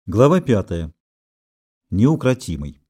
Глава 5. Неукротимый.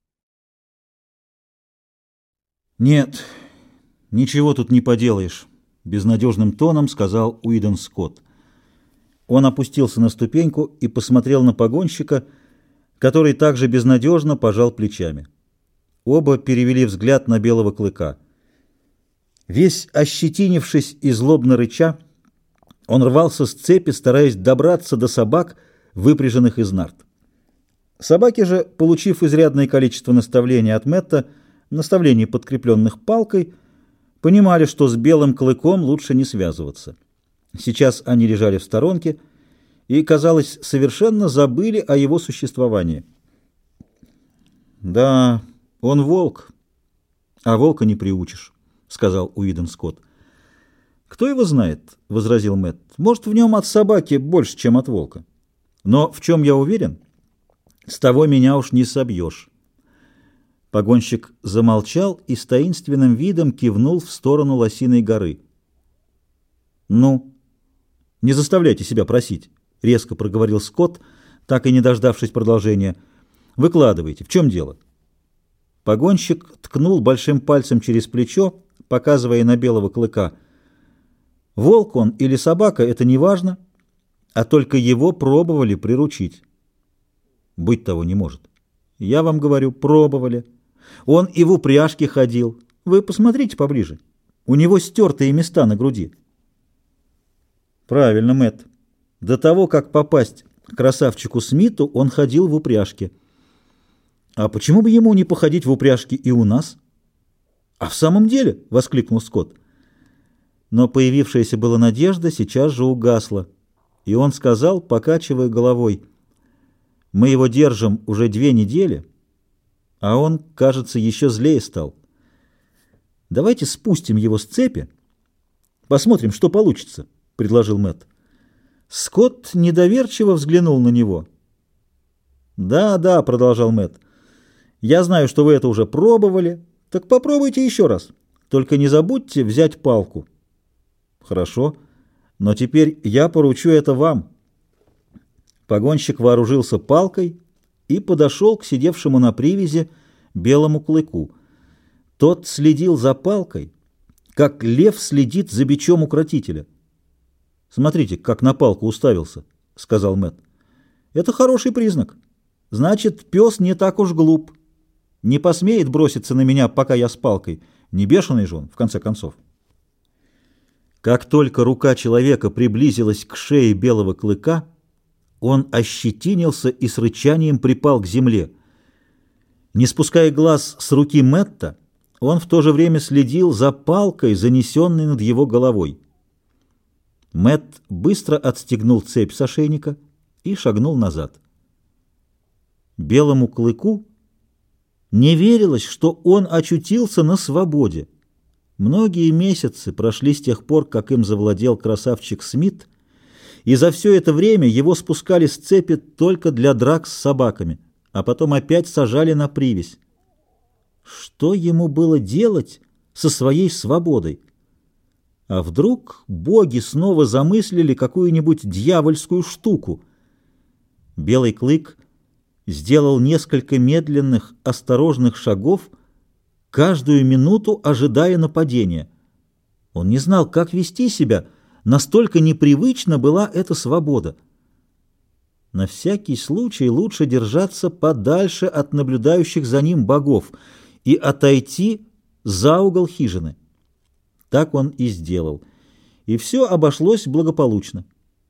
«Нет, ничего тут не поделаешь», — безнадежным тоном сказал Уидон Скотт. Он опустился на ступеньку и посмотрел на погонщика, который также безнадежно пожал плечами. Оба перевели взгляд на белого клыка. Весь ощетинившись и злобно рыча, он рвался с цепи, стараясь добраться до собак, выпряженных из нарт. Собаки же, получив изрядное количество наставлений от Мэтта, наставлений, подкрепленных палкой, понимали, что с белым клыком лучше не связываться. Сейчас они лежали в сторонке и, казалось, совершенно забыли о его существовании. «Да, он волк, а волка не приучишь», — сказал Уидон Скотт. «Кто его знает?» — возразил Мэтт. «Может, в нем от собаки больше, чем от волка. Но в чем я уверен? С того меня уж не собьешь». Погонщик замолчал и с таинственным видом кивнул в сторону Лосиной горы. «Ну, не заставляйте себя просить», — резко проговорил Скотт, так и не дождавшись продолжения. «Выкладывайте. В чем дело?» Погонщик ткнул большим пальцем через плечо, показывая на белого клыка. «Волк он или собака — это не важно, а только его пробовали приручить». «Быть того не может. Я вам говорю, пробовали. Он и в упряжке ходил. Вы посмотрите поближе. У него стертые места на груди». «Правильно, Мэтт. До того, как попасть к красавчику Смиту, он ходил в упряжке. А почему бы ему не походить в упряжке и у нас?» «А в самом деле?» — воскликнул Скотт. Но появившаяся была надежда сейчас же угасла, и он сказал, покачивая головой: «Мы его держим уже 2 недели, а он, кажется, еще злее стал. Давайте спустим его с цепи, посмотрим, что получится», — предложил Мэтт. Скотт недоверчиво взглянул на него. «Да, — продолжал Мэтт, — я знаю, что вы это уже пробовали, так попробуйте еще раз. Только не забудьте взять палку». «Хорошо, но теперь я поручу это вам». Погонщик вооружился палкой и подошел к сидевшему на привязи белому клыку. Тот следил за палкой, как лев следит за бичом укротителя. «Смотрите, как на палку уставился», — сказал Мэтт. «Это хороший признак. Значит, пес не так уж глуп. Не посмеет броситься на меня, пока я с палкой. Не бешеный же он, в конце концов». Как только рука человека приблизилась к шее белого клыка, он ощетинился и с рычанием припал к земле. Не спуская глаз с руки Мэтта, он в то же время следил за палкой, занесенной над его головой. Мэтт быстро отстегнул цепь с ошейника и шагнул назад. Белому клыку не верилось, что он очутился на свободе. Многие месяцы прошли с тех пор, как им завладел красавчик Смит, и за все это время его спускали с цепи только для драк с собаками, а потом опять сажали на привязь. Что ему было делать со своей свободой? А вдруг боги снова замыслили какую-нибудь дьявольскую штуку? Белый клык сделал несколько медленных, осторожных шагов, каждую минуту ожидая нападения. Он не знал, как вести себя, настолько непривычна была эта свобода. На всякий случай лучше держаться подальше от наблюдающих за ним богов и отойти за угол хижины. Так он и сделал, и все обошлось благополучно.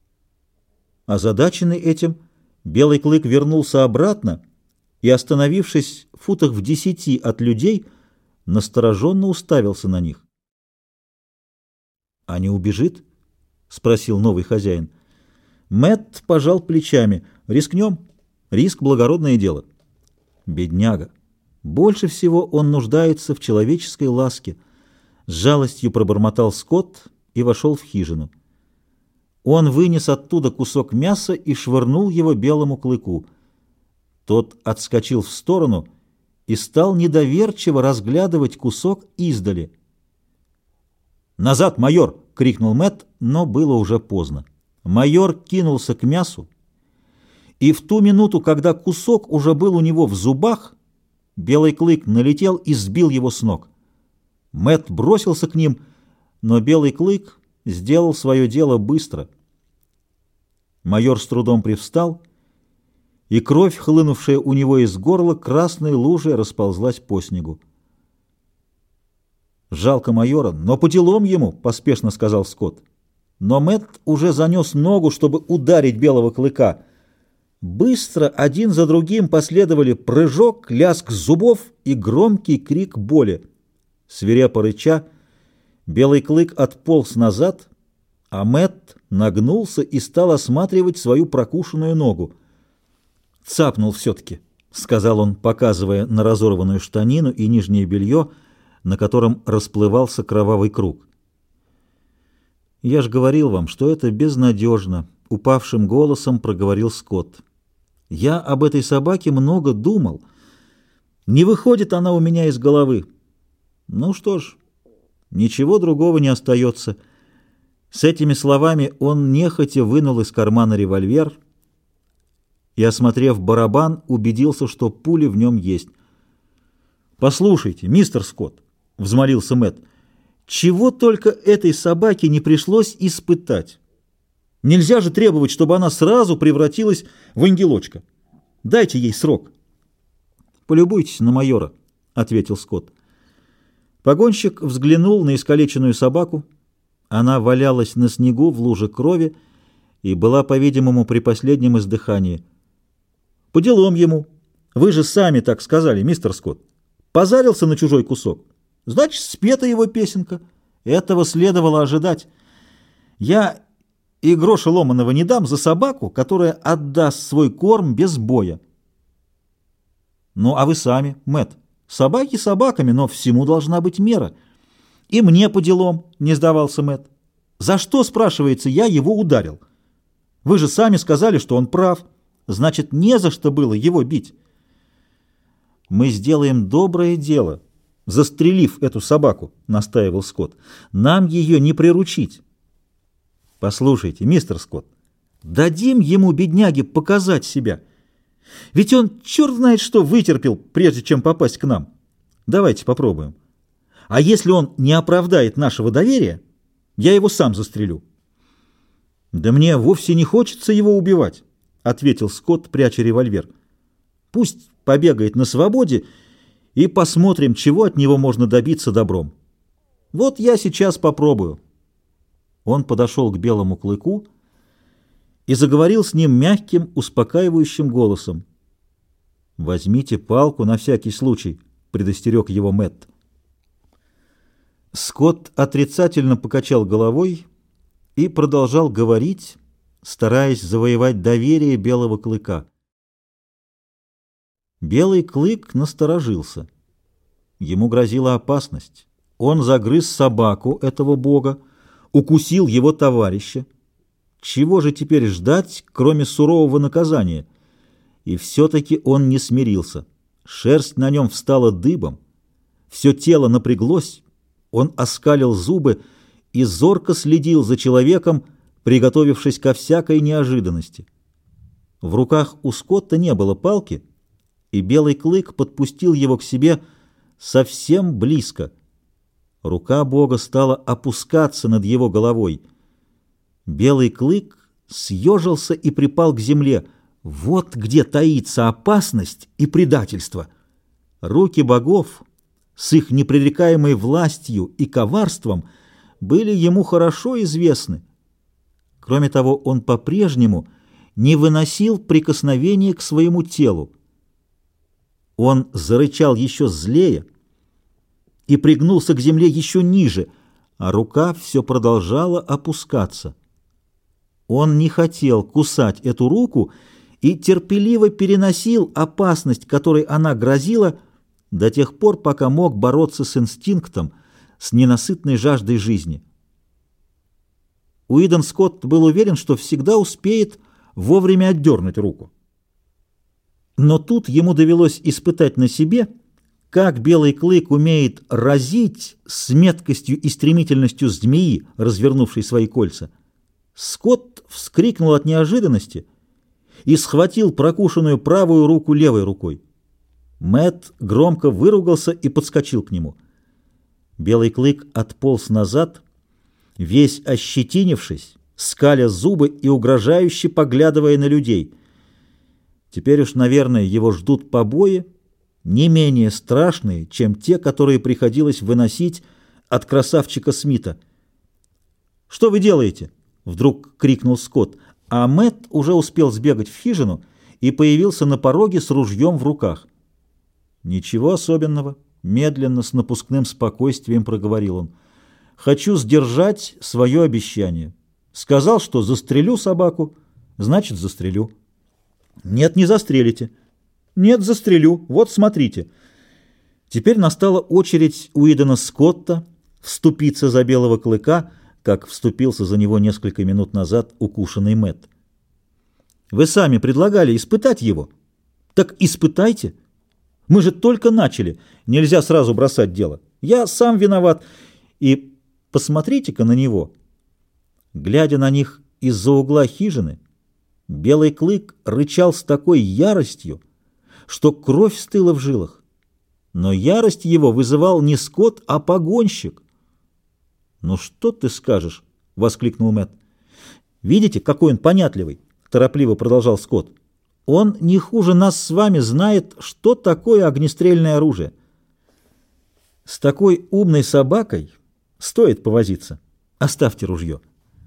Озадаченный этим, белый клык вернулся обратно и, остановившись в футах в 10 от людей, настороженно уставился на них. «А не убежит?» — спросил новый хозяин. Мэтт пожал плечами. «Рискнем. Риск — благородное дело». «Бедняга! Больше всего он нуждается в человеческой ласке», — с жалостью пробормотал Скотт и вошел в хижину. Он вынес оттуда кусок мяса и швырнул его белому клыку. Тот отскочил в сторону и стал недоверчиво разглядывать кусок издали. «Назад, майор!» — крикнул Мэтт, но было уже поздно. Майор кинулся к мясу И в ту минуту, когда кусок уже был у него в зубах, Белый клык налетел и сбил его с ног. Мэтт бросился к ним, но Белый клык сделал свое дело быстро. Майор с трудом привстал, и кровь, хлынувшая у него из горла, красной лужей расползлась по снегу. «Жалко майора, но по делам ему», — поспешно сказал Скотт. Но Мэтт уже занес ногу, чтобы ударить Белого клыка. Быстро один за другим последовали прыжок, лязг зубов и громкий крик боли. Свирепо рыча, Белый клык отполз назад, а Мэтт нагнулся и стал осматривать свою прокушенную ногу. «Цапнул все-таки», — сказал он, показывая на разорванную штанину и нижнее белье, на котором расплывался кровавый круг. «Я ж говорил вам, что это безнадежно», — упавшим голосом проговорил Скотт. «Я об этой собаке много думал. Не выходит она у меня из головы. Ну что ж, ничего другого не остается». С этими словами он нехотя вынул из кармана револьвер и, осмотрев барабан, убедился, что пули в нем есть. «Послушайте, мистер Скотт», — взмолился Мэтт, — «чего только этой собаке не пришлось испытать? Нельзя же требовать, чтобы она сразу превратилась в ангелочка. Дайте ей срок». «Полюбуйтесь на майора», — ответил Скотт. Погонщик взглянул на искалеченную собаку. Она валялась на снегу в луже крови и была, по-видимому, при последнем издыхании. «По делам ему. Вы же сами так сказали, мистер Скотт. Позарился на чужой кусок. Значит, спета его песенка. Этого следовало ожидать. Я и гроша ломаного не дам за собаку, которая отдаст свой корм без боя». «Ну, а вы сами, Мэтт? Собаки собаками, но всему должна быть мера». «И мне по делам», — не сдавался Мэтт. «За что, спрашивается, я его ударил? Вы же сами сказали, что он прав. Значит, не за что было его бить». «Мы сделаем доброе дело, застрелив эту собаку», — настаивал Скотт. «Нам ее не приручить». «Послушайте, мистер Скотт, дадим ему, бедняге, показать себя. Ведь он черт знает что вытерпел, прежде чем попасть к нам. Давайте попробуем. А если он не оправдает нашего доверия, я его сам застрелю». «Да мне вовсе не хочется его убивать», — ответил Скотт, пряча револьвер. «Пусть побегает на свободе, и посмотрим, чего от него можно добиться добром. Вот я сейчас попробую». Он подошел к Белому клыку и заговорил с ним мягким, успокаивающим голосом. «Возьмите палку на всякий случай», — предостерег его Мэтт. Скотт отрицательно покачал головой и продолжал говорить, стараясь завоевать доверие Белого клыка. Белый клык насторожился. Ему грозила опасность. Он загрыз собаку этого бога, укусил его товарища. Чего же теперь ждать, кроме сурового наказания? И все-таки он не смирился. Шерсть на нем встала дыбом, все тело напряглось. Он оскалил зубы и зорко следил за человеком, приготовившись ко всякой неожиданности. В руках у Скотта не было палки, и Белый клык подпустил его к себе совсем близко. Рука Бога стала опускаться над его головой. Белый клык съежился и припал к земле. Вот где таится опасность и предательство. Руки богов с их непререкаемой властью и коварством были ему хорошо известны. Кроме того, он по-прежнему не выносил прикосновения к своему телу. Он зарычал еще злее и пригнулся к земле еще ниже, а рука все продолжала опускаться. Он не хотел кусать эту руку и терпеливо переносил опасность, которой она грозила, до тех пор, пока мог бороться с инстинктом, с ненасытной жаждой жизни. Уидон Скотт был уверен, что всегда успеет вовремя отдернуть руку. Но тут ему довелось испытать на себе, как Белый клык умеет разить с меткостью и стремительностью змеи, развернувшей свои кольца. Скотт вскрикнул от неожиданности и схватил прокушенную правую руку левой рукой. Мэтт громко выругался и подскочил к нему. Белый клык отполз назад, весь ощетинившись, скаля зубы и угрожающе поглядывая на людей. Теперь уж, наверное, его ждут побои, не менее страшные, чем те, которые приходилось выносить от красавчика Смита. «Что вы делаете?» — вдруг крикнул Скотт, а Мэтт уже успел сбегать в хижину и появился на пороге с ружьем в руках. «Ничего особенного», — медленно, с напускным спокойствием проговорил он. «Хочу сдержать свое обещание. Сказал, что застрелю собаку, значит, застрелю». «Нет, не застрелите». «Нет, застрелю. Вот, смотрите». Теперь настала очередь Уидона Скотта вступиться за белого клыка, как вступился за него несколько минут назад укушенный Мэтт. «Вы сами предлагали испытать его. Так испытайте. Мы же только начали. Нельзя сразу бросать дело. Я сам виноват. И посмотрите-ка на него». Глядя на них из-за угла хижины, белый клык рычал с такой яростью, что кровь стыла в жилах. Но ярость его вызывал не Скотт, а погонщик. «Ну что ты скажешь?» — воскликнул Мэтт. «Видите, какой он понятливый?» — торопливо продолжал Скотт. «Он не хуже нас с вами знает, что такое огнестрельное оружие. С такой умной собакой стоит повозиться. Оставьте ружье».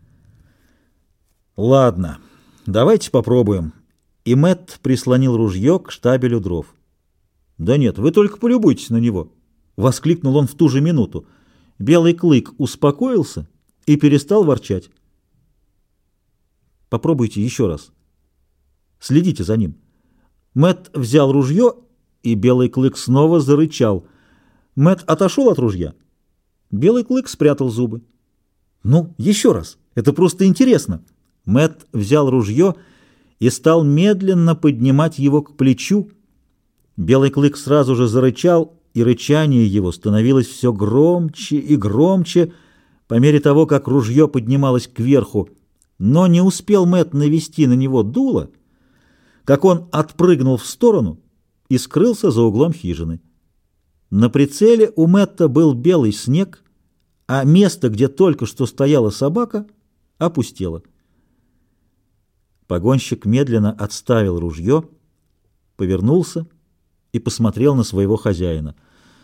«Ладно, давайте попробуем». И Мэтт прислонил ружье к штабелю дров. «Да нет, вы только полюбуйтесь на него!» — воскликнул он в ту же минуту. Белый клык успокоился и перестал ворчать. «Попробуйте еще раз. Следите за ним». Мэтт взял ружье, и белый клык снова зарычал. Мэтт отошел от ружья. Белый клык спрятал зубы. «Ну, еще раз. Это просто интересно». Мэтт взял ружье и стал медленно поднимать его к плечу. Белый клык сразу же зарычал, и рычание его становилось все громче и громче по мере того, как ружье поднималось кверху. Но не успел Мэтт навести на него дуло, как он отпрыгнул в сторону и скрылся за углом хижины. На прицеле у Мэтта был белый снег, а место, где только что стояла собака, опустело. Погонщик медленно отставил ружье, повернулся и посмотрел на своего хозяина.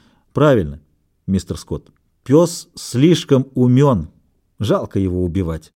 «Правильно, мистер Скотт, пес слишком умен, жалко его убивать».